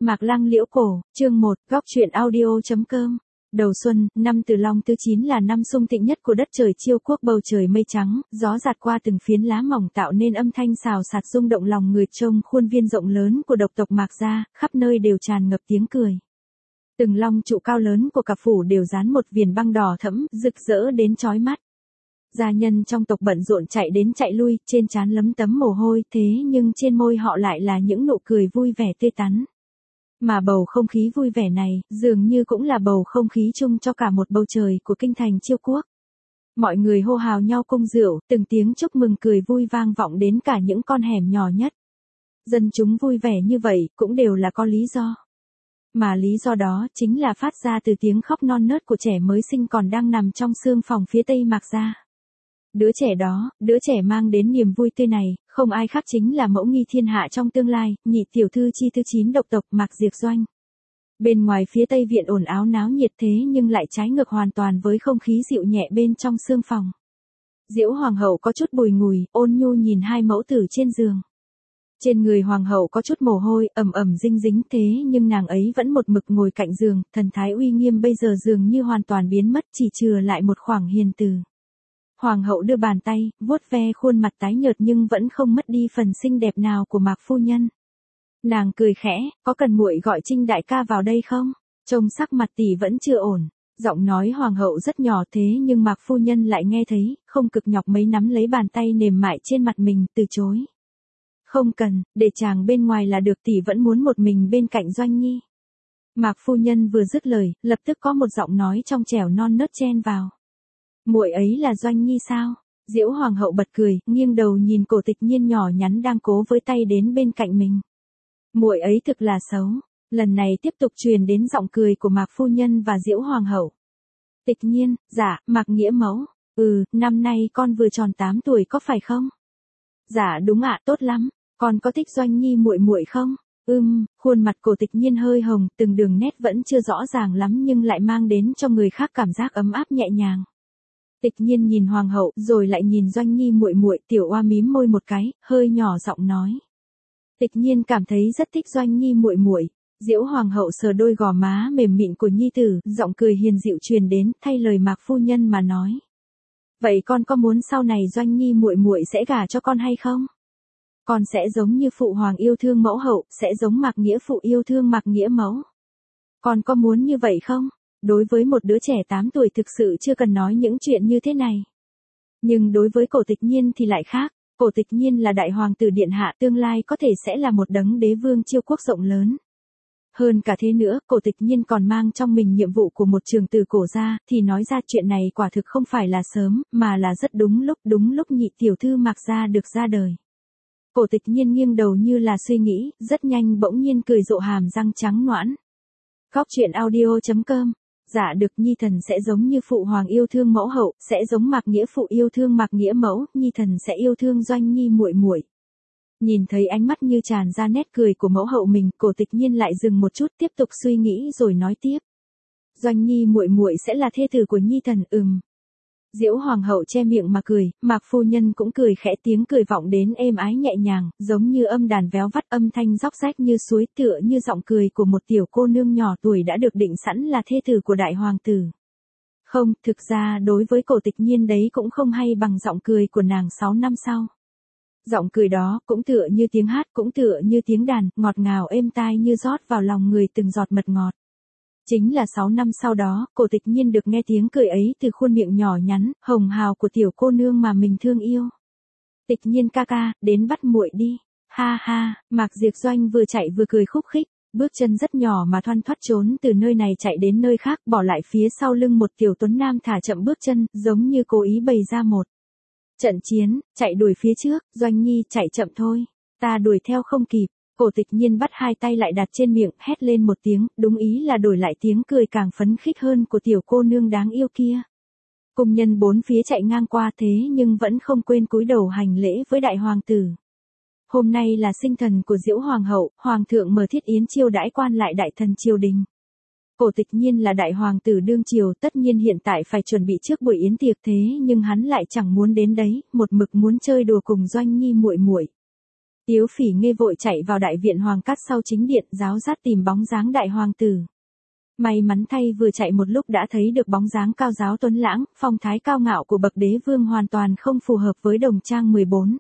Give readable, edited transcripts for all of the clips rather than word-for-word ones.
Mạc Lăng Liễu Cổ, chương 1, góc truyện audio.com. Đầu xuân, năm Từ Long thứ 9 là năm sung thịnh nhất của đất trời Chiêu Quốc, bầu trời mây trắng, gió giạt qua từng phiến lá mỏng tạo nên âm thanh xào xạc rung động lòng người. Trong khuôn viên rộng lớn của độc tộc Mạc gia, khắp nơi đều tràn ngập tiếng cười. Từng long trụ cao lớn của cả phủ đều dán một viền băng đỏ thẫm, rực rỡ đến chói mắt. Gia nhân trong tộc bận rộn chạy đến chạy lui, trên trán lấm tấm mồ hôi, thế nhưng trên môi họ lại là những nụ cười vui vẻ tươi tắn. Mà bầu không khí vui vẻ này, dường như cũng là bầu không khí chung cho cả một bầu trời của kinh thành Chiêu Quốc. Mọi người hô hào nhau cung rượu, từng tiếng chúc mừng cười vui vang vọng đến cả những con hẻm nhỏ nhất. Dân chúng vui vẻ như vậy, cũng đều là có lý do. Mà lý do đó chính là phát ra từ tiếng khóc non nớt của trẻ mới sinh còn đang nằm trong xương phòng phía tây Mạc gia. Đứa trẻ đó, đứa trẻ mang đến niềm vui tươi này, không ai khác chính là mẫu nghi thiên hạ trong tương lai, nhị tiểu thư chi thứ 9 độc tộc Mạc Diệp Doanh. Bên ngoài phía tây viện ồn ào náo nhiệt thế nhưng lại trái ngược hoàn toàn với không khí dịu nhẹ bên trong xương phòng. Diễu hoàng hậu có chút bùi ngùi, ôn nhu nhìn hai mẫu tử trên giường. Trên người hoàng hậu có chút mồ hôi, ẩm ẩm dinh dính thế nhưng nàng ấy vẫn một mực ngồi cạnh giường, thần thái uy nghiêm bây giờ dường như hoàn toàn biến mất, chỉ chừa lại một khoảng hiền từ. Hoàng hậu đưa bàn tay, vuốt ve khuôn mặt tái nhợt nhưng vẫn không mất đi phần xinh đẹp nào của Mạc phu nhân. Nàng cười khẽ, có cần muội gọi Trinh đại ca vào đây không? Trông sắc mặt tỷ vẫn chưa ổn. Giọng nói hoàng hậu rất nhỏ thế nhưng Mạc phu nhân lại nghe thấy, không cực nhọc mấy nắm lấy bàn tay mềm mại trên mặt mình, từ chối. Không cần, để chàng bên ngoài là được, tỷ vẫn muốn một mình bên cạnh Doanh Nhi. Mạc phu nhân vừa dứt lời, lập tức có một giọng nói trong trẻo non nớt chen vào. Muội ấy là Doanh Nhi sao? Diễu hoàng hậu bật cười, nghiêng đầu nhìn Cổ Tịch Nhiên nhỏ nhắn đang cố với tay đến bên cạnh mình. Muội ấy thực là xấu. Lần này tiếp tục truyền đến giọng cười của Mạc phu nhân và Diễu hoàng hậu. Tịch Nhiên, dạ, Mạc nghĩa mẫu. Năm nay con vừa tròn 8 tuổi có phải không? Dạ đúng ạ, tốt lắm. Con có thích Doanh Nhi muội muội không? Khuôn mặt Cổ Tịch Nhiên hơi hồng, từng đường nét vẫn chưa rõ ràng lắm nhưng lại mang đến cho người khác cảm giác ấm áp nhẹ nhàng. Tịch Nhiên nhìn hoàng hậu, rồi lại nhìn Doanh Nhi muội muội, tiểu oa mím môi một cái, hơi nhỏ giọng nói. Tịch Nhiên cảm thấy rất thích Doanh Nhi muội muội. Diễu hoàng hậu sờ đôi gò má mềm mịn của nhi tử, giọng cười hiền dịu truyền đến, thay lời Mạc phu nhân mà nói. Vậy con có muốn sau này Doanh Nhi muội muội sẽ gả cho con hay không? Con sẽ giống như phụ hoàng yêu thương mẫu hậu, sẽ giống Mạc nghĩa phụ yêu thương Mạc nghĩa mẫu. Con có muốn như vậy không? Đối với một đứa trẻ 8 tuổi thực sự chưa cần nói những chuyện như thế này. Nhưng đối với Cổ Tịch Nhiên thì lại khác. Cổ Tịch Nhiên là đại hoàng tử điện hạ, tương lai có thể sẽ là một đấng đế vương Chiêu Quốc rộng lớn. Hơn cả thế nữa, Cổ Tịch Nhiên còn mang trong mình nhiệm vụ của một trường tử cổ gia, thì nói ra chuyện này quả thực không phải là sớm, mà là rất đúng lúc nhị tiểu thư Mạc gia được ra đời. Cổ Tịch Nhiên nghiêng đầu như là suy nghĩ, rất nhanh bỗng nhiên cười rộ hàm răng trắng nõn. Góc truyện audio.com. Dạ được, Nhi thần sẽ giống như phụ hoàng yêu thương mẫu hậu, sẽ giống Mạc nghĩa phụ yêu thương Mạc nghĩa mẫu, Nhi thần sẽ yêu thương Doanh Nhi muội muội. Nhìn thấy ánh mắt như tràn ra nét cười của mẫu hậu mình, Cổ Tịch Nhiên lại dừng một chút, tiếp tục suy nghĩ rồi nói tiếp. Doanh Nhi muội muội sẽ là thê tử của Nhi thần. Diễu hoàng hậu che miệng mà cười, Mạc phu nhân cũng cười khẽ, tiếng cười vọng đến êm ái nhẹ nhàng, giống như âm đàn véo vắt, âm thanh róc rách như suối, tựa như giọng cười của một tiểu cô nương nhỏ tuổi đã được định sẵn là thê tử của đại hoàng tử. Không, thực ra đối với Cổ Tịch Nhiên đấy cũng không hay bằng giọng cười của nàng 6 năm sau. Giọng cười đó cũng tựa như tiếng hát, cũng tựa như tiếng đàn, ngọt ngào êm tai như rót vào lòng người từng giọt mật ngọt. Chính là 6 năm sau đó, Cổ Tịch Nhiên được nghe tiếng cười ấy từ khuôn miệng nhỏ nhắn, hồng hào của tiểu cô nương mà mình thương yêu. Tịch Nhiên ca ca, đến bắt muội đi. Ha ha, Mạc Diệp Doanh vừa chạy vừa cười khúc khích, bước chân rất nhỏ mà thoăn thoắt trốn từ nơi này chạy đến nơi khác, bỏ lại phía sau lưng một tiểu tuấn nam thả chậm bước chân, giống như cố ý bày ra một trận chiến, chạy đuổi phía trước. Doanh Nhi chạy chậm thôi, ta đuổi theo không kịp. Cổ Tịch Nhiên bắt hai tay lại đặt trên miệng, hét lên một tiếng, đúng ý là đổi lại tiếng cười càng phấn khích hơn của tiểu cô nương đáng yêu kia. Cung nhân bốn phía chạy ngang qua thế nhưng vẫn không quên cúi đầu hành lễ với đại hoàng tử. Hôm nay là sinh thần của Diễu hoàng hậu, hoàng thượng mở thiết yến chiêu đãi quan lại đại thần triều đình. Cổ Tịch Nhiên là đại hoàng tử đương triều, tất nhiên hiện tại phải chuẩn bị trước buổi yến tiệc thế nhưng hắn lại chẳng muốn đến đấy, một mực muốn chơi đùa cùng Doanh Nhi muội muội. Tiếu Phỉ Nghê vội chạy vào đại viện hoàng cát sau chính điện, ráo rát tìm bóng dáng đại hoàng tử. May mắn thay vừa chạy một lúc đã thấy được bóng dáng cao giáo tuấn lãng, phong thái cao ngạo của bậc đế vương hoàn toàn không phù hợp với đồng trang 14.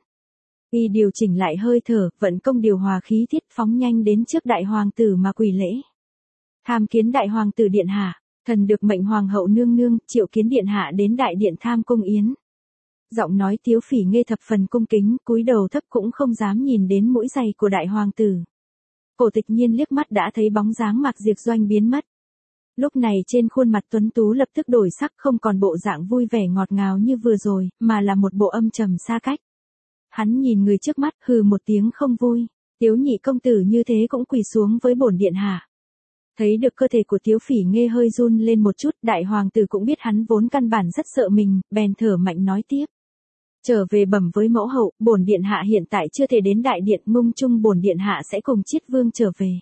Y điều chỉnh lại hơi thở, vận công điều hòa khí thiết, phóng nhanh đến trước đại hoàng tử mà quỳ lễ. Tham kiến đại hoàng tử điện hạ, thần được mệnh hoàng hậu nương nương, triệu kiến điện hạ đến đại điện tham cung yến. Giọng nói Tiếu Phỉ Nghê thập phần cung kính, cúi đầu thấp cũng không dám nhìn đến mũi giày của đại hoàng tử. Cổ Tịch Nhiên liếc mắt đã thấy bóng dáng Mạc Diệp Doanh biến mất. Lúc này trên khuôn mặt tuấn tú lập tức đổi sắc, không còn bộ dạng vui vẻ ngọt ngào như vừa rồi, mà là một bộ âm trầm xa cách. Hắn nhìn người trước mắt, hừ một tiếng không vui. Tiếu nhị công tử như thế cũng quỳ xuống với bổn điện hạ. Thấy được cơ thể của Tiếu Phỉ Nghê hơi run lên một chút, đại hoàng tử cũng biết hắn vốn căn bản rất sợ mình, bèn thở mạnh nói tiếp. Trở về bẩm với mẫu hậu, bổn điện hạ hiện tại chưa thể đến đại điện, mung chung bổn điện hạ sẽ cùng Chiết Vương trở về.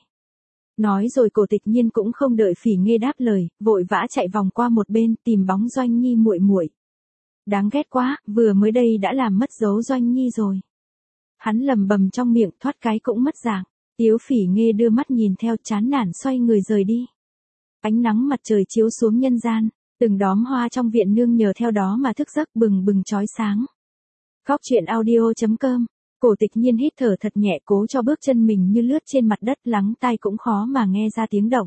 Nói rồi Cổ Tịch Nhiên cũng không đợi Phỉ Nghê đáp lời, vội vã chạy vòng qua một bên tìm bóng Doanh Nhi muội muội. Đáng ghét quá, vừa mới đây đã làm mất dấu Doanh Nhi rồi. Hắn lầm bầm trong miệng, thoát cái cũng mất dạng. Tiếu Phỉ Nghê đưa mắt nhìn theo, chán nản xoay người rời đi. Ánh nắng mặt trời chiếu xuống nhân gian, từng đóm hoa trong viện nương nhờ theo đó mà thức giấc bừng bừng chói sáng. Góc truyện audio.com. Cổ Tịch Nhiên hít thở thật nhẹ, cố cho bước chân mình như lướt trên mặt đất, lắng tai cũng khó mà nghe ra tiếng động.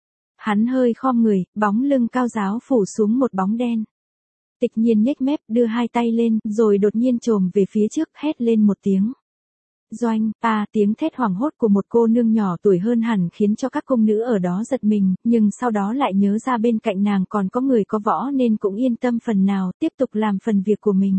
Hắn hơi khom người, bóng lưng cao giáo phủ xuống một bóng đen. Tịch Nhiên nhếch mép, đưa hai tay lên, rồi đột nhiên chồm về phía trước, hét lên một tiếng. Doanh, tiếng thét hoảng hốt của một cô nương nhỏ tuổi hơn hẳn khiến cho các công nữ ở đó giật mình, nhưng sau đó lại nhớ ra bên cạnh nàng còn có người có võ nên cũng yên tâm phần nào, tiếp tục làm phần việc của mình.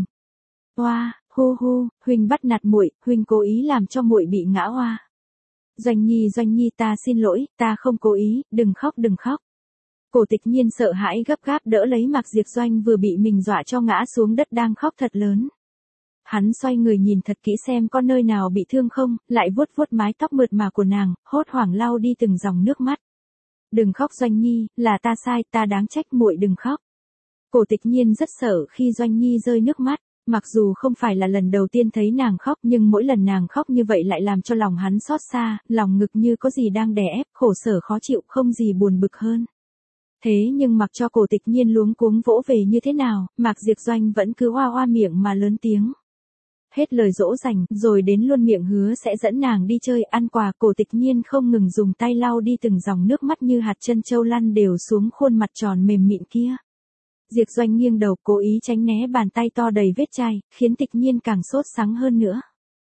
Oa, hu hu, huynh bắt nạt muội, huynh cố ý làm cho muội bị ngã oa. Doanh Nhi ta xin lỗi, ta không cố ý, đừng khóc. Cổ Tịch Nhiên sợ hãi gấp gáp đỡ lấy Mạc Diệp Doanh vừa bị mình dọa cho ngã xuống đất đang khóc thật lớn. Hắn xoay người nhìn thật kỹ xem có nơi nào bị thương không, lại vuốt vuốt mái tóc mượt mà của nàng, hốt hoảng lau đi từng dòng nước mắt. Đừng khóc Doanh Nhi, là ta sai, ta đáng trách, muội đừng khóc. Cổ Tịch Nhiên rất sợ khi Doanh Nhi rơi nước mắt, mặc dù không phải là lần đầu tiên thấy nàng khóc nhưng mỗi lần nàng khóc như vậy lại làm cho lòng hắn xót xa, lòng ngực như có gì đang đè ép, khổ sở khó chịu, không gì buồn bực hơn. Thế nhưng mặc cho Cổ Tịch Nhiên luống cuống vỗ về như thế nào, Mạc Diệp Doanh vẫn cứ oa oa miệng mà lớn tiếng. Hết lời dỗ dành, rồi đến luôn miệng hứa sẽ dẫn nàng đi chơi, ăn quà. Cổ Tịch Nhiên không ngừng dùng tay lau đi từng dòng nước mắt như hạt trân châu lăn đều xuống khuôn mặt tròn mềm mịn kia. Diệp Doanh nghiêng đầu cố ý tránh né bàn tay to đầy vết chai, khiến Tịch Nhiên càng sốt sắng hơn nữa.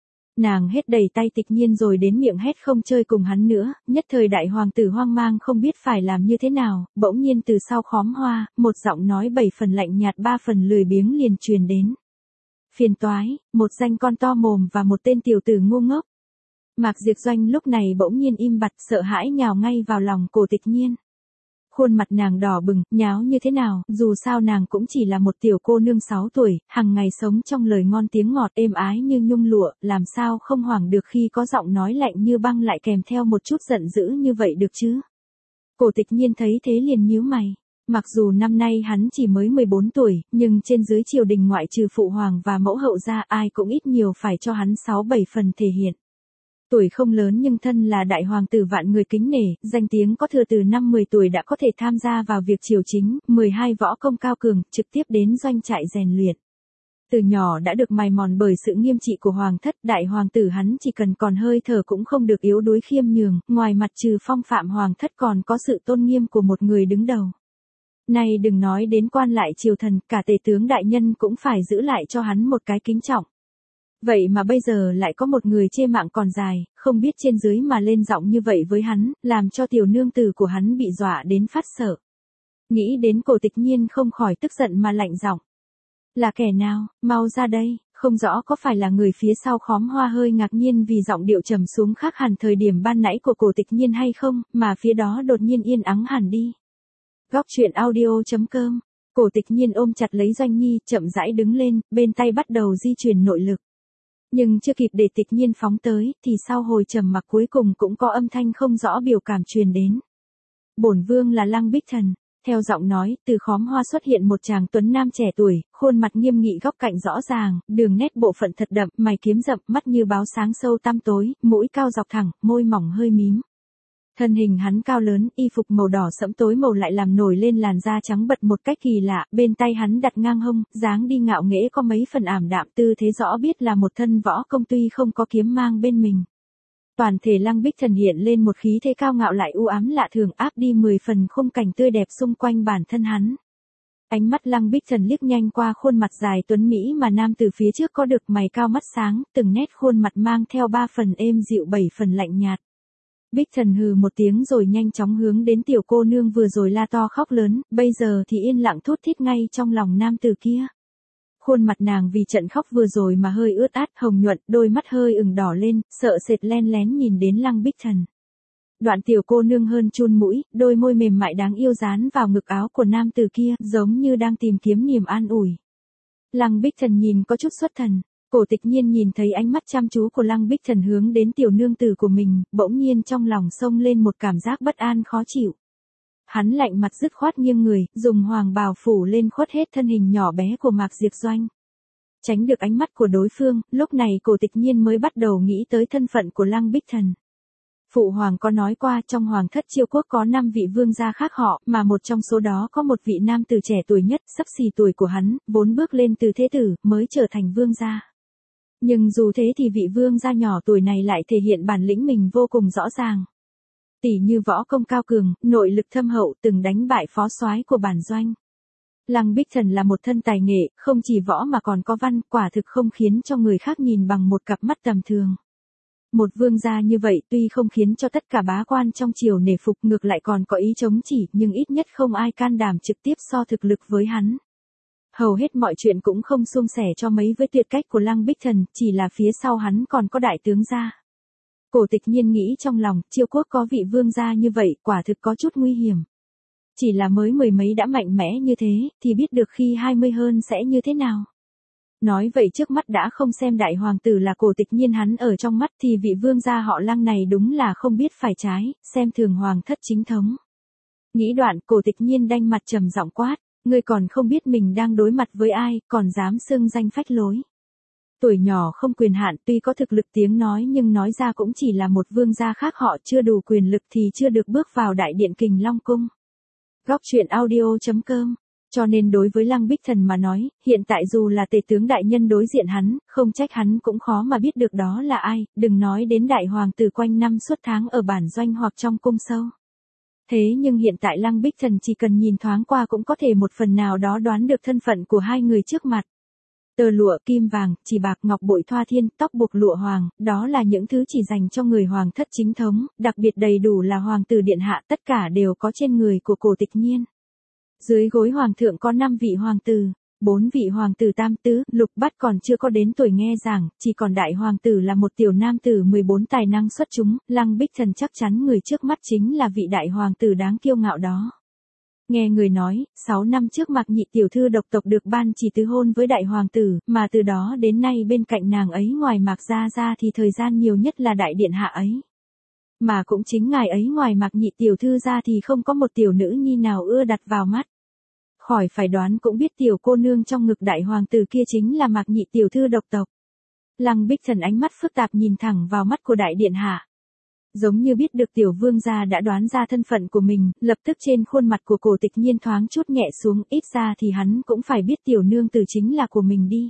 Nàng hết đầy tay Tịch Nhiên rồi đến miệng hét không chơi cùng hắn nữa, nhất thời đại hoàng tử hoang mang không biết phải làm như thế nào, bỗng nhiên từ sau khóm hoa, một giọng nói 7 phần lạnh nhạt 3 phần lười biếng liền truyền đến. Phiền toái, một danh con to mồm và một tên tiểu tử ngu ngốc. Mạc Diệp Doanh lúc này bỗng nhiên im bặt, sợ hãi nhào ngay vào lòng Cổ Tịch Nhiên. Khuôn mặt nàng đỏ bừng, nháo như thế nào, dù sao nàng cũng chỉ là một tiểu cô nương 6 tuổi, hàng ngày sống trong lời ngon tiếng ngọt êm ái như nhung lụa, làm sao không hoảng được khi có giọng nói lạnh như băng lại kèm theo một chút giận dữ như vậy được chứ. Cổ Tịch Nhiên thấy thế liền nhíu mày. Mặc dù năm nay hắn chỉ mới 14 tuổi, nhưng trên dưới triều đình ngoại trừ phụ hoàng và mẫu hậu ra ai cũng ít nhiều phải cho hắn 6-7 phần thể hiện. Tuổi không lớn nhưng thân là đại hoàng tử vạn người kính nể, danh tiếng có thừa từ năm 10 tuổi đã có thể tham gia vào việc triều chính, 12 võ công cao cường, trực tiếp đến doanh trại rèn luyện. Từ nhỏ đã được mài mòn bởi sự nghiêm trị của hoàng thất, đại hoàng tử hắn chỉ cần còn hơi thở cũng không được yếu đuối khiêm nhường, ngoài mặt trừ phong phạm hoàng thất còn có sự tôn nghiêm của một người đứng đầu. Này đừng nói đến quan lại triều thần, cả tể tướng đại nhân cũng phải giữ lại cho hắn một cái kính trọng. Vậy mà bây giờ lại có một người chê mạng còn dài, không biết trên dưới mà lên giọng như vậy với hắn, làm cho tiểu nương tử của hắn bị dọa đến phát sợ. Nghĩ đến Cổ Tịch Nhiên không khỏi tức giận mà lạnh giọng. Là kẻ nào, mau ra đây, không rõ có phải là người phía sau khóm hoa hơi ngạc nhiên vì giọng điệu trầm xuống khác hẳn thời điểm ban nãy của Cổ Tịch Nhiên hay không, mà phía đó đột nhiên yên ắng hẳn đi. Góc truyện audio.com. Cổ Tịch Nhiên ôm chặt lấy Doanh Nhi, chậm rãi đứng lên, bên tay bắt đầu di chuyển nội lực. Nhưng chưa kịp để Tịch Nhiên phóng tới, thì sau hồi trầm mặc cuối cùng cũng có âm thanh không rõ biểu cảm truyền đến. Bổn vương là Lăng Bích Thần. Theo giọng nói, từ khóm hoa xuất hiện một chàng tuấn nam trẻ tuổi, khuôn mặt nghiêm nghị góc cạnh rõ ràng, đường nét bộ phận thật đậm, mày kiếm rậm, mắt như báo sáng sâu tăm tối, mũi cao dọc thẳng, môi mỏng hơi mím. Thân hình hắn cao lớn, y phục màu đỏ sẫm tối màu lại làm nổi lên làn da trắng bật một cách kỳ lạ, bên tay hắn đặt ngang hông, dáng đi ngạo nghễ có mấy phần ảm đạm, tư thế rõ biết là một thân võ công tuy không có kiếm mang bên mình. Toàn thể Lăng Bích Thần hiện lên một khí thế cao ngạo lại u ám lạ thường, áp đi 10 phần khung cảnh tươi đẹp xung quanh bản thân hắn. Ánh mắt Lăng Bích Thần liếc nhanh qua khuôn mặt dài tuấn mỹ mà nam từ phía trước có được mày cao mắt sáng, từng nét khuôn mặt mang theo 3 phần êm dịu 7 phần lạnh nhạt. Bích Thần hừ một tiếng rồi nhanh chóng hướng đến tiểu cô nương vừa rồi la to khóc lớn, bây giờ thì yên lặng thút thít ngay trong lòng nam từ kia. Khuôn mặt nàng vì trận khóc vừa rồi mà hơi ướt át hồng nhuận, đôi mắt hơi ửng đỏ lên, sợ sệt len lén nhìn đến Lăng Bích Thần. Đoạn tiểu cô nương hơn chun mũi, đôi môi mềm mại đáng yêu dán vào ngực áo của nam từ kia, giống như đang tìm kiếm niềm an ủi. Lăng Bích Thần nhìn có chút xuất thần. Cổ Tịch Nhiên nhìn thấy ánh mắt chăm chú của Lăng Bích Thần hướng đến tiểu nương tử của mình, bỗng nhiên trong lòng xông lên một cảm giác bất an khó chịu. Hắn lạnh mặt dứt khoát nghiêng người, dùng hoàng bào phủ lên khuất hết thân hình nhỏ bé của Mạc Diệp Doanh. Tránh được ánh mắt của đối phương, lúc này Cổ Tịch Nhiên mới bắt đầu nghĩ tới thân phận của Lăng Bích Thần. Phụ hoàng có nói qua trong hoàng thất Chiêu quốc có 5 vị vương gia khác họ, mà một trong số đó có một vị nam tử trẻ tuổi nhất, sắp xỉ tuổi của hắn, vốn bước lên từ thế tử, mới trở thành vương gia. Nhưng dù thế thì vị vương gia nhỏ tuổi này lại thể hiện bản lĩnh mình vô cùng rõ ràng. Tỷ như võ công cao cường, nội lực thâm hậu, từng đánh bại phó soái của bản doanh. Lăng Bích Thần là một thân tài nghệ, không chỉ võ mà còn có văn, quả thực không khiến cho người khác nhìn bằng một cặp mắt tầm thường. Một vương gia như vậy tuy không khiến cho tất cả bá quan trong triều nể phục, ngược lại còn có ý chống chỉ, nhưng ít nhất không ai can đảm trực tiếp so thực lực với hắn. Hầu hết mọi chuyện cũng không suôn sẻ cho mấy với tuyệt cách của Lăng Bích Thần, chỉ là phía sau hắn còn có đại tướng gia. Cổ Tịch Nhiên nghĩ trong lòng, Chiêu quốc có vị vương gia như vậy, quả thực có chút nguy hiểm. Chỉ là mới 10 mấy đã mạnh mẽ như thế, thì biết được khi 20 hơn sẽ như thế nào. Nói vậy trước mắt đã không xem đại hoàng tử là Cổ Tịch Nhiên hắn ở trong mắt thì vị vương gia họ Lăng này đúng là không biết phải trái, xem thường hoàng thất chính thống. Nghĩ đoạn, Cổ Tịch Nhiên đanh mặt trầm giọng quát, ngươi còn không biết mình đang đối mặt với ai, còn dám xưng danh phách lối. Tuổi nhỏ không quyền hạn, tuy có thực lực tiếng nói nhưng nói ra cũng chỉ là một vương gia khác họ, chưa đủ quyền lực thì chưa được bước vào đại điện Kình Long cung. Góc truyện audio.com. Cho nên đối với Lăng Bích Thần mà nói, hiện tại dù là tể tướng đại nhân đối diện hắn, không trách hắn cũng khó mà biết được đó là ai, đừng nói đến đại hoàng tử quanh năm suốt tháng ở bản doanh hoặc trong cung sâu. Thế nhưng hiện tại Lăng Bích Thần chỉ cần nhìn thoáng qua cũng có thể một phần nào đó đoán được thân phận của hai người trước mặt. Tờ lụa, kim vàng, chỉ bạc, ngọc bội thoa thiên, tóc buộc lụa hoàng, đó là những thứ chỉ dành cho người hoàng thất chính thống, đặc biệt đầy đủ là hoàng tử điện hạ, tất cả đều có trên người của Cổ Tịch Nhiên. Dưới gối hoàng thượng có 5 vị hoàng tử, 4 vị hoàng tử tam tứ, lục bát còn chưa có đến tuổi nghe giảng, chỉ còn đại hoàng tử là một tiểu nam tử 14 tài năng xuất chúng, Lăng Bích Thần chắc chắn người trước mắt chính là vị đại hoàng tử đáng kiêu ngạo đó. Nghe người nói, 6 năm trước Mạc Nhị tiểu thư độc tộc được ban chỉ tứ hôn với đại hoàng tử, mà từ đó đến nay bên cạnh nàng ấy ngoài Mạc gia ra thì thời gian nhiều nhất là đại điện hạ ấy. Mà cũng chính ngài ấy ngoài Mạc Nhị tiểu thư ra thì không có một tiểu nữ nhi nào ưa đặt vào mắt. Khỏi phải đoán cũng biết tiểu cô nương trong ngực đại hoàng tử kia chính là Mạc Nhị tiểu thư độc tộc. Lăng Bích Thần ánh mắt phức tạp nhìn thẳng vào mắt của đại điện hạ. Giống như biết được tiểu vương gia đã đoán ra thân phận của mình, lập tức trên khuôn mặt của Cổ Tịch Nhiên thoáng chút nhẹ xuống, ít ra thì hắn cũng phải biết tiểu nương tử chính là của mình đi.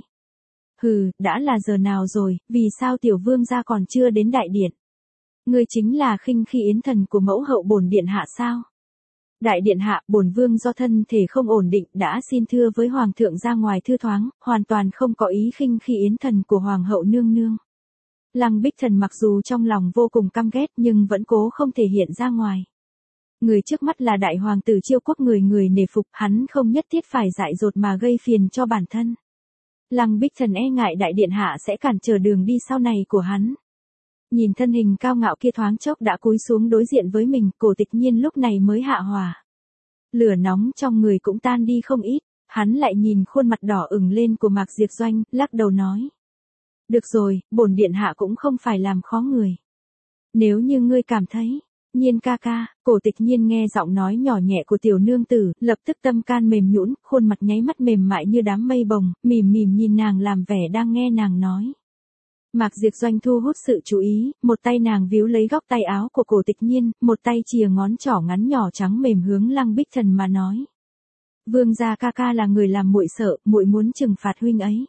Hừ, đã là giờ nào rồi, vì sao tiểu vương gia còn chưa đến đại điện? Ngươi chính là Khinh Khi Yến thần của mẫu hậu bổn điện hạ sao? Đại điện hạ, bổn vương do thân thể không ổn định đã xin thưa với hoàng thượng ra ngoài thư thoáng, hoàn toàn không có ý khinh khi Yến thần của hoàng hậu nương nương. Lăng Bích Thần mặc dù trong lòng vô cùng căm ghét nhưng vẫn cố không thể hiện ra ngoài. Người trước mắt là đại hoàng tử Chiêu quốc, người người nể phục, hắn không nhất thiết phải dại dột mà gây phiền cho bản thân. Lăng Bích Thần e ngại đại điện hạ sẽ cản trở đường đi sau này của hắn. Nhìn thân hình cao ngạo kia thoáng chốc đã cúi xuống đối diện với mình, Cổ Tịch Nhiên lúc này mới hạ hòa. Lửa nóng trong người cũng tan đi không ít, hắn lại nhìn khuôn mặt đỏ ửng lên của Mạc Diệp Doanh, lắc đầu nói. Được rồi, bổn điện hạ cũng không phải làm khó người. Nếu như ngươi cảm thấy, Nhiên ca ca, Cổ Tịch Nhiên nghe giọng nói nhỏ nhẹ của tiểu nương tử, lập tức tâm can mềm nhũn, khuôn mặt nháy mắt mềm mại như đám mây bồng, mỉm mỉm nhìn nàng làm vẻ đang nghe nàng nói. Mạc Diệp Doanh thu hút sự chú ý, một tay nàng víu lấy góc tay áo của Cổ Tịch Nhiên, một tay chìa ngón trỏ ngắn nhỏ trắng mềm hướng Lăng Bích Thần mà nói. Vương gia ca ca là người làm muội sợ, muội muốn trừng phạt huynh ấy.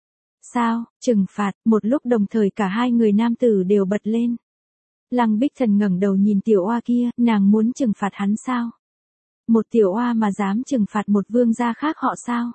Sao, trừng phạt, một lúc đồng thời cả hai người nam tử đều bật lên. Lăng Bích Thần ngẩng đầu nhìn tiểu oa kia, nàng muốn trừng phạt hắn sao? Một tiểu oa mà dám trừng phạt một vương gia khác họ sao?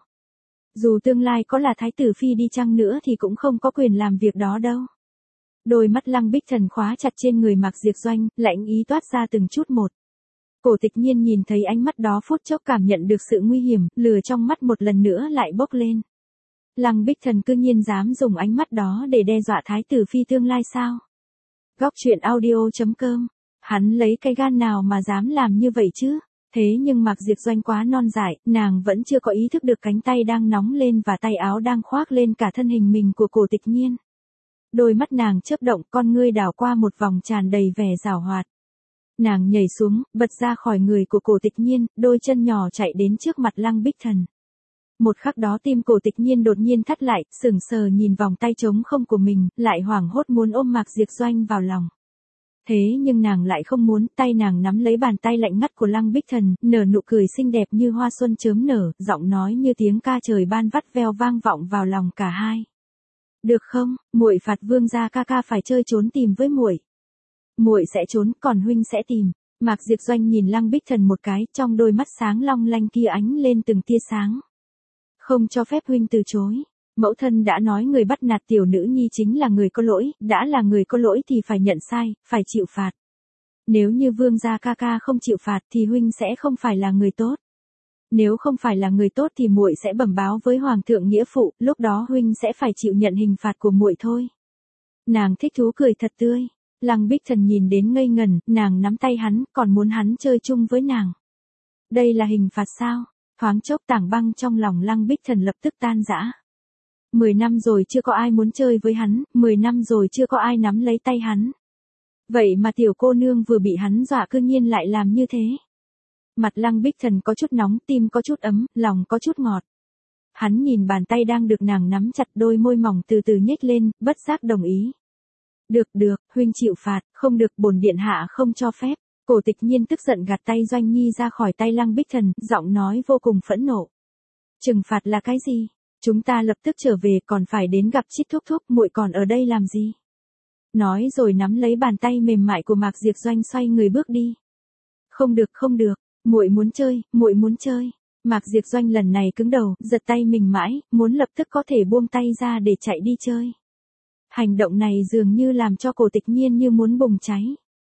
Dù tương lai có là thái tử phi đi chăng nữa thì cũng không có quyền làm việc đó đâu. Đôi mắt Lăng Bích Thần khóa chặt trên người Mạc Diệp Doanh, lạnh ý toát ra từng chút một. Cổ Tịch Nhiên nhìn thấy ánh mắt đó phút chốc cảm nhận được sự nguy hiểm, lửa trong mắt một lần nữa lại bốc lên. Lăng Bích Thần cư nhiên dám dùng ánh mắt đó để đe dọa thái tử phi tương lai sao? Góc truyện audio.com. Hắn lấy cái gan nào mà dám làm như vậy chứ? Thế nhưng Mạc Diệp Doanh quá non dại, nàng vẫn chưa có ý thức được cánh tay đang nóng lên và tay áo đang khoác lên cả thân hình mình của Cổ Tịch Nhiên. Đôi mắt nàng chớp động, con ngươi đảo qua một vòng tràn đầy vẻ giảo hoạt. Nàng nhảy xuống, bật ra khỏi người của Cổ Tịch Nhiên, đôi chân nhỏ chạy đến trước mặt Lăng Bích Thần. Một khắc đó tim Cổ Tịch Nhiên đột nhiên thắt lại, sững sờ nhìn vòng tay trống không của mình, lại hoảng hốt muốn ôm Mạc Diệp Doanh vào lòng. Thế nhưng nàng lại không muốn, tay nàng nắm lấy bàn tay lạnh ngắt của Lăng Bích Thần, nở nụ cười xinh đẹp như hoa xuân chớm nở, giọng nói như tiếng ca trời ban vắt veo vang vọng vào lòng cả hai. Được không, muội phạt vương gia ca ca phải chơi trốn tìm với muội. Muội sẽ trốn, còn huynh sẽ tìm. Mạc Diệp Doanh nhìn Lăng Bích Thần một cái, trong đôi mắt sáng long lanh kia ánh lên từng tia sáng. Không cho phép huynh từ chối. Mẫu thân đã nói người bắt nạt tiểu nữ nhi chính là người có lỗi, đã là người có lỗi thì phải nhận sai, phải chịu phạt. Nếu như vương gia ca ca không chịu phạt thì huynh sẽ không phải là người tốt. Nếu không phải là người tốt thì muội sẽ bẩm báo với hoàng thượng nghĩa phụ, lúc đó huynh sẽ phải chịu nhận hình phạt của muội thôi. Nàng thích thú cười thật tươi. Lăng Bích Thần nhìn đến ngây ngần, nàng nắm tay hắn, còn muốn hắn chơi chung với nàng. Đây là hình phạt sao? Thoáng chốc tảng băng trong lòng Lăng Bích Thần lập tức tan rã. 10 năm rồi chưa có ai muốn chơi với hắn, 10 năm rồi chưa có ai nắm lấy tay hắn. Vậy mà tiểu cô nương vừa bị hắn dọa cư nhiên lại làm như thế. Mặt Lăng Bích Thần có chút nóng, tim có chút ấm, lòng có chút ngọt. Hắn nhìn bàn tay đang được nàng nắm chặt, đôi môi mỏng từ từ nhếch lên, bất giác đồng ý. Được, huynh chịu phạt, không được, bổn điện hạ không cho phép. Cổ Tịch Nhiên tức giận gạt tay Doanh Nhi ra khỏi tay Lăng Bích Thần, giọng nói vô cùng phẫn nộ. Trừng phạt là cái gì? Chúng ta lập tức trở về, còn phải đến gặp Chít thúc thúc, muội còn ở đây làm gì? Nói rồi nắm lấy bàn tay mềm mại của Mạc Diệp Doanh xoay người bước đi. Không được, muội muốn chơi. Mạc Diệp Doanh lần này cứng đầu, giật tay mình mãi, muốn lập tức có thể buông tay ra để chạy đi chơi. Hành động này dường như làm cho Cổ Tịch Nhiên như muốn bùng cháy.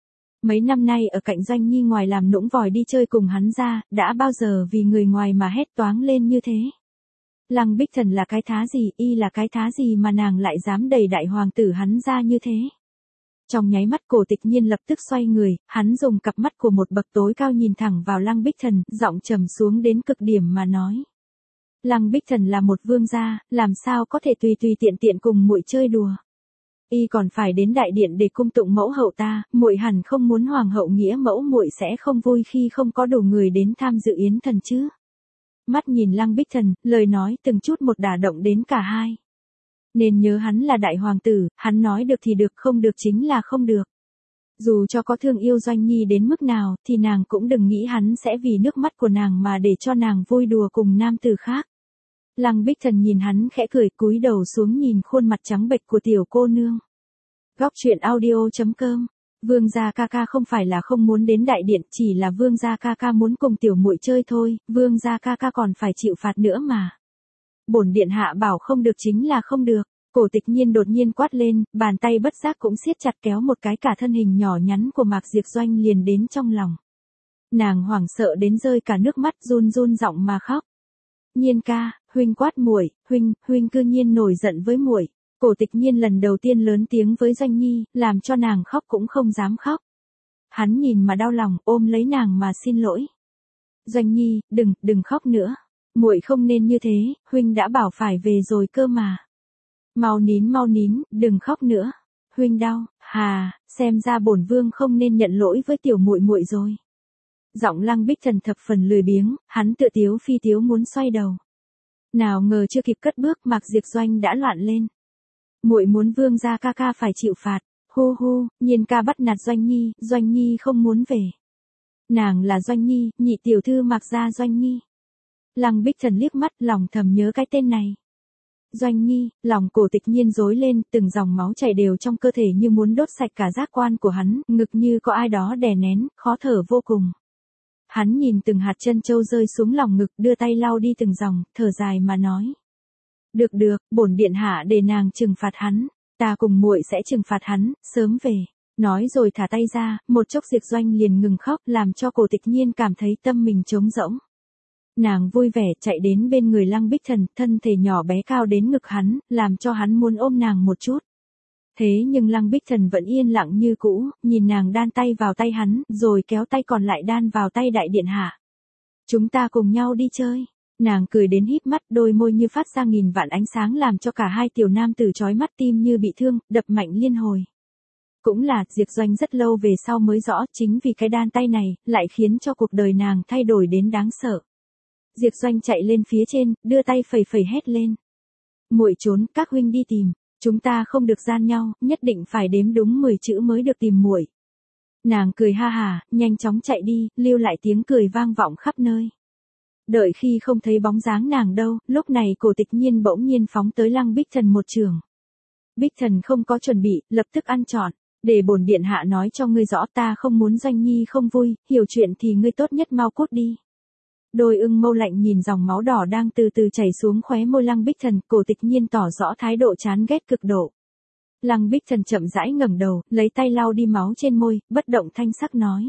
Mấy năm nay ở cạnh Doanh Nhi ngoài làm nũng vòi đi chơi cùng hắn ra, đã bao giờ vì người ngoài mà hét toáng lên như thế. Lăng Bích Thần là cái thá gì, y là cái thá gì mà nàng lại dám đẩy đại hoàng tử hắn ra như thế. Trong nháy mắt Cổ Tịch Nhiên lập tức xoay người, hắn dùng cặp mắt của một bậc tối cao nhìn thẳng vào Lăng Bích Thần, giọng trầm xuống đến cực điểm mà nói. Lăng Bích Thần là một vương gia, làm sao có thể tùy tiện cùng muội chơi đùa. Y còn phải đến đại điện để cung tụng mẫu hậu ta, muội hẳn không muốn hoàng hậu nghĩa mẫu muội sẽ không vui khi không có đủ người đến tham dự yến thần chứ. Mắt nhìn Lăng Bích Thần, lời nói từng chút một đả động đến cả hai. Nên nhớ hắn là đại hoàng tử, hắn nói được thì được, không được chính là không được. Dù cho có thương yêu Doanh Nhi đến mức nào, thì nàng cũng đừng nghĩ hắn sẽ vì nước mắt của nàng mà để cho nàng vui đùa cùng nam tử khác. Lăng Bích Thần nhìn hắn khẽ cười, cúi đầu xuống nhìn khuôn mặt trắng bệch của tiểu cô nương. Góc truyện audio.com. Vương gia ca ca không phải là không muốn đến đại điện, chỉ là vương gia ca ca muốn cùng tiểu muội chơi thôi, vương gia ca ca còn phải chịu phạt nữa mà. Bổn điện hạ bảo không được chính là không được. Cổ Tịch Nhiên đột nhiên quát lên, bàn tay bất giác cũng siết chặt kéo một cái cả thân hình nhỏ nhắn của Mạc Diệp Doanh liền đến trong lòng. Nàng hoảng sợ đến rơi cả nước mắt, run giọng mà khóc. Nhiên ca, huynh quát muội, huynh cư nhiên nổi giận với muội. Cổ Tịch Nhiên lần đầu tiên lớn tiếng với Doanh Nhi, làm cho nàng khóc cũng không dám khóc. Hắn nhìn mà đau lòng, ôm lấy nàng mà xin lỗi. Doanh Nhi, đừng khóc nữa. Muội không nên như thế, huynh đã bảo phải về rồi cơ mà. Mau nín, đừng khóc nữa. huynh đau, hà, xem ra bổn vương không nên nhận lỗi với tiểu muội muội rồi. Giọng Lăng Bích Thần thập phần lười biếng, hắn tựa tiếu phi tiếu muốn xoay đầu. Nào ngờ chưa kịp cất bước Mạc Diệp Doanh đã loạn lên. Muội muốn vương gia ca ca phải chịu phạt, hu hu, Nhiên ca bắt nạt Doanh Nhi không muốn về. Nàng là Doanh Nhi, nhị tiểu thư Mạc gia Doanh Nhi. Lăng Bích Thần liếc mắt lòng thầm nhớ cái tên này. Doanh Nhi, lòng Cổ Tịch Nhiên rối lên, từng dòng máu chảy đều trong cơ thể như muốn đốt sạch cả giác quan của hắn, ngực như có ai đó đè nén, khó thở vô cùng. Hắn nhìn từng hạt chân châu rơi xuống lòng ngực, đưa tay lau đi từng dòng, thở dài mà nói. Được, bổn điện hạ để nàng trừng phạt hắn, ta cùng muội sẽ trừng phạt hắn, sớm về. Nói rồi thả tay ra, một chốc Diệp Doanh liền ngừng khóc, làm cho Cổ Tịch Nhiên cảm thấy tâm mình trống rỗng. Nàng vui vẻ chạy đến bên người Lăng Bích Thần, thân thể nhỏ bé cao đến ngực hắn, làm cho hắn muốn ôm nàng một chút. Thế nhưng Lăng Bích Thần vẫn yên lặng như cũ, nhìn nàng đan tay vào tay hắn, rồi kéo tay còn lại đan vào tay đại điện hạ. Chúng ta cùng nhau đi chơi. Nàng cười đến híp mắt, đôi môi như phát ra nghìn vạn ánh sáng làm cho cả hai tiểu nam tử chói mắt tim như bị thương, đập mạnh liên hồi. Cũng là, Diệp Doanh rất lâu về sau mới rõ, chính vì cái đan tay này, lại khiến cho cuộc đời nàng thay đổi đến đáng sợ. Diệp Doanh chạy lên phía trên, đưa tay phẩy phẩy hét lên. Muội trốn, các huynh đi tìm, chúng ta không được gian nhau, nhất định phải đếm đúng 10 chữ mới được tìm muội. Nàng cười ha hà, nhanh chóng chạy đi, lưu lại tiếng cười vang vọng khắp nơi. Đợi khi không thấy bóng dáng nàng đâu, lúc này Cổ Tịch Nhiên bỗng nhiên phóng tới Lăng Bích Thần một trường. Bích Thần không có chuẩn bị, lập tức ăn trọn. Để bổn điện hạ nói cho ngươi rõ, ta không muốn Doanh Nhi không vui, hiểu chuyện thì ngươi tốt nhất mau cút đi. Đôi ưng mâu lạnh nhìn dòng máu đỏ đang từ từ chảy xuống khóe môi Lăng Bích Thần, Cổ Tịch Nhiên tỏ rõ thái độ chán ghét cực độ. Lăng Bích Thần chậm rãi ngẩng đầu, lấy tay lau đi máu trên môi, bất động thanh sắc nói.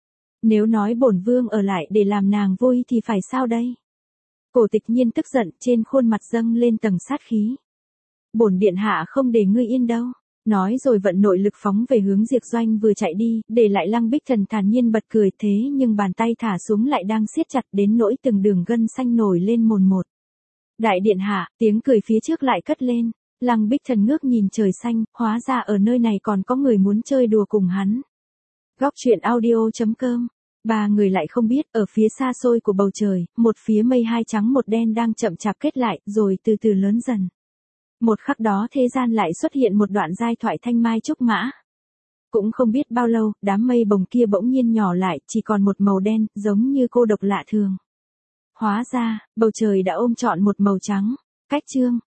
Nếu nói bổn vương ở lại để làm nàng vui thì phải sao đây? Cổ Tịch Nhiên tức giận, trên khuôn mặt dâng lên tầng sát khí. Bổn điện hạ không để ngươi yên đâu. Nói rồi vận nội lực phóng về hướng Diệp Doanh vừa chạy đi, để lại Lăng Bích Thần thản nhiên bật cười, thế nhưng bàn tay thả xuống lại đang siết chặt đến nỗi từng đường gân xanh nổi lên mồn một. Đại điện hạ, tiếng cười phía trước lại cất lên. Lăng Bích Thần ngước nhìn trời xanh, hóa ra ở nơi này còn có người muốn chơi đùa cùng hắn. Góc truyện audio.com. Ba người lại không biết, ở phía xa xôi của bầu trời, một phía mây hai trắng một đen đang chậm chạp kết lại, rồi từ từ lớn dần. Một khắc đó thế gian lại xuất hiện một đoạn giai thoại thanh mai trúc mã. Cũng không biết bao lâu, đám mây bồng kia bỗng nhiên nhỏ lại, chỉ còn một màu đen, giống như cô độc lạ thường. Hóa ra, bầu trời đã ôm trọn một màu trắng. Cách chương.